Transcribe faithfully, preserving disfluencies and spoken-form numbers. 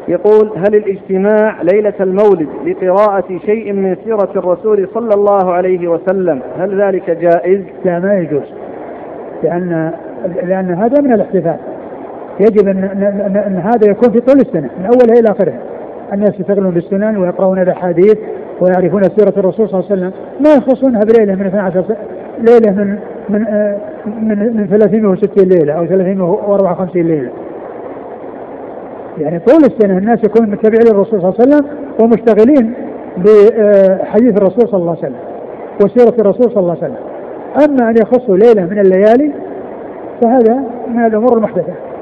يقول: هل الاجتماع ليلة المولد لقراءة شيء من سيرة الرسول صلى الله عليه وسلم هل ذلك جائز؟ لا، ما يجوز، لأن لأن هذا من الاحتفال. يجب أن, أن, أن هذا يكون في طول السنة من أولها إلى آخرها. الناس يشتغلون بالسنن ويقرؤون الأحاديث ويعرفون سيرة الرسول صلى الله عليه وسلم، ما يخصونها بليلة من اثنتي عشرة ليلة من من من, من ثلاثمائة وستين ليلة أو ثلاثمائة وأربعة وخمسين ليلة. يعني طول السنة الناس يكونون متبعين للرسول صلى الله عليه وسلم ومشتغلين بحديث الرسول صلى الله عليه وسلم وسيرة الرسول صلى الله عليه وسلم. أما أن يخصوا ليلة من الليالي فهذا من الأمور المحدثة.